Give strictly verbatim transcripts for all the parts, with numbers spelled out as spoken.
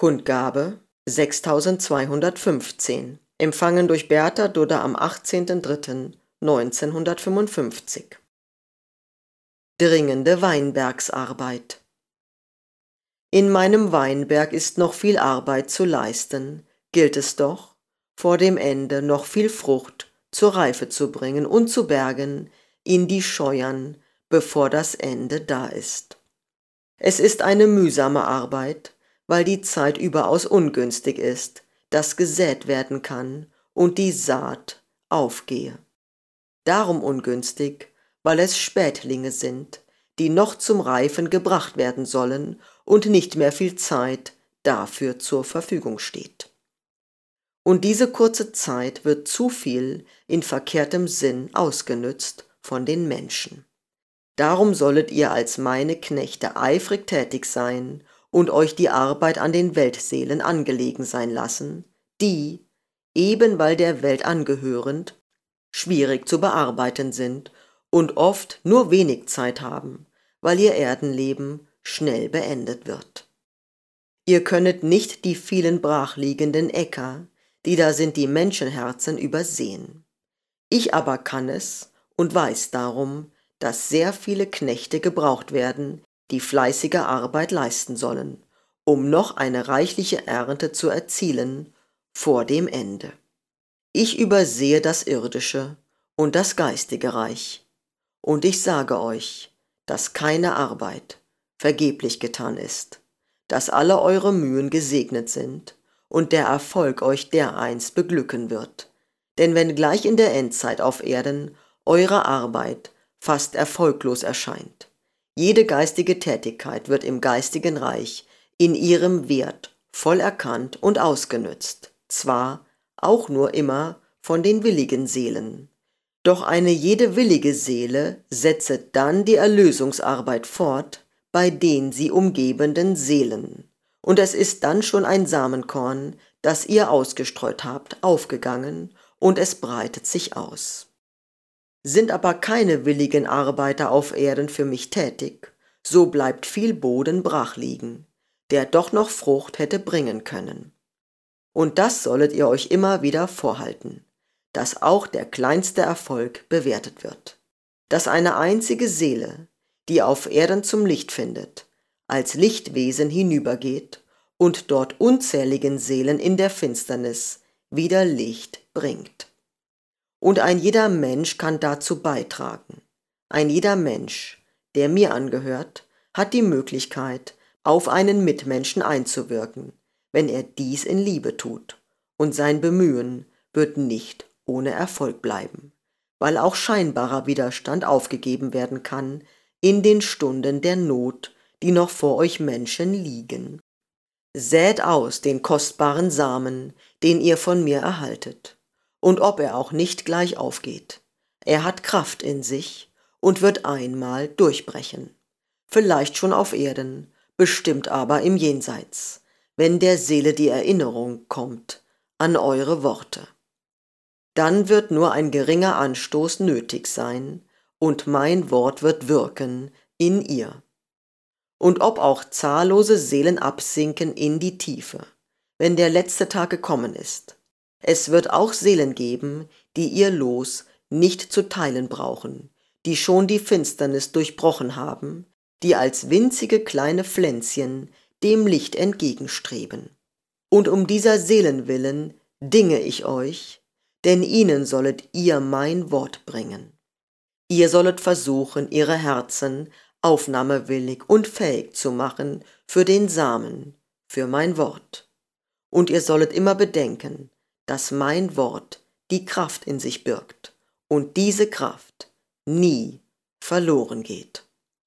Kundgabe sechstausendzweihundertfünfzehn, empfangen durch Bertha Dudder am achtzehnten dritten neunzehnhundertfünfundfünfzig. Dringende Weinbergsarbeit. In meinem Weinberg ist noch viel Arbeit zu leisten, gilt es doch, vor dem Ende noch viel Frucht zur Reife zu bringen und zu bergen in die Scheuern, bevor das Ende da ist. Es ist eine mühsame Arbeit, weil die Zeit überaus ungünstig ist, dass gesät werden kann und die Saat aufgehe. Darum ungünstig, weil es Spätlinge sind, die noch zum Reifen gebracht werden sollen und nicht mehr viel Zeit dafür zur Verfügung steht. Und diese kurze Zeit wird zu viel in verkehrtem Sinn ausgenützt von den Menschen. Darum sollet ihr als meine Knechte eifrig tätig sein und euch die Arbeit an den Weltseelen angelegen sein lassen, die, eben weil der Welt angehörend, schwierig zu bearbeiten sind und oft nur wenig Zeit haben, weil ihr Erdenleben schnell beendet wird. Ihr könnet nicht die vielen brachliegenden Äcker, die da sind die Menschenherzen, übersehen. Ich aber kann es und weiß darum, dass sehr viele Knechte gebraucht werden, die fleißige Arbeit leisten sollen, um noch eine reichliche Ernte zu erzielen vor dem Ende. Ich übersehe das irdische und das geistige Reich, und ich sage euch, dass keine Arbeit vergeblich getan ist, dass alle eure Mühen gesegnet sind und der Erfolg euch dereinst beglücken wird. Denn wenn gleich in der Endzeit auf Erden eure Arbeit fast erfolglos erscheint, jede geistige Tätigkeit wird im geistigen Reich in ihrem Wert voll erkannt und ausgenützt, zwar auch nur immer von den willigen Seelen. Doch eine jede willige Seele setzet dann die Erlösungsarbeit fort bei den sie umgebenden Seelen. Und es ist dann schon ein Samenkorn, das ihr ausgestreut habt, aufgegangen, und es breitet sich aus. Sind aber keine willigen Arbeiter auf Erden für mich tätig, so bleibt viel Boden brach liegen, der doch noch Frucht hätte bringen können. Und das sollet ihr euch immer wieder vorhalten, dass auch der kleinste Erfolg bewertet wird, dass eine einzige Seele, die auf Erden zum Licht findet, als Lichtwesen hinübergeht und dort unzähligen Seelen in der Finsternis wieder Licht bringt. Und ein jeder Mensch kann dazu beitragen. Ein jeder Mensch, der mir angehört, hat die Möglichkeit, auf einen Mitmenschen einzuwirken, wenn er dies in Liebe tut, und sein Bemühen wird nicht ohne Erfolg bleiben, weil auch scheinbarer Widerstand aufgegeben werden kann in den Stunden der Not, die noch vor euch Menschen liegen. Sät aus den kostbaren Samen, den ihr von mir erhaltet, und ob er auch nicht gleich aufgeht, er hat Kraft in sich und wird einmal durchbrechen, vielleicht schon auf Erden, bestimmt aber im Jenseits, wenn der Seele die Erinnerung kommt an eure Worte. Dann wird nur ein geringer Anstoß nötig sein, und mein Wort wird wirken in ihr. Und ob auch zahllose Seelen absinken in die Tiefe, wenn der letzte Tag gekommen ist, es wird auch Seelen geben, die ihr Los nicht zu teilen brauchen, die schon die Finsternis durchbrochen haben, die als winzige kleine Pflänzchen dem Licht entgegenstreben. Und um dieser Seelen willen dinge ich euch, denn ihnen sollet ihr mein Wort bringen. Ihr sollet versuchen, ihre Herzen aufnahmewillig und fähig zu machen für den Samen, für mein Wort. Und ihr sollet immer bedenken, dass mein Wort die Kraft in sich birgt und diese Kraft nie verloren geht.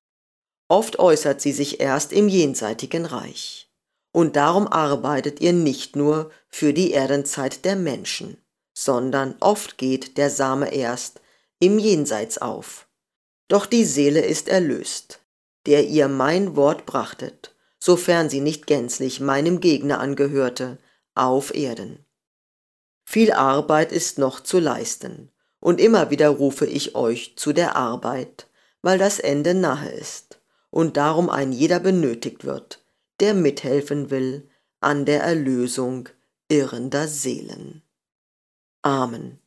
Oft äußert sie sich erst im jenseitigen Reich, und darum arbeitet ihr nicht nur für die Erdenzeit der Menschen, sondern oft geht der Same erst im Jenseits auf. Doch die Seele ist erlöst, der ihr mein Wort brachtet, sofern sie nicht gänzlich meinem Gegner angehörte, auf Erden. Viel Arbeit ist noch zu leisten, und immer wieder rufe ich euch zu der Arbeit, weil das Ende nahe ist und darum ein jeder benötigt wird, der mithelfen will an der Erlösung irrender Seelen. Amen.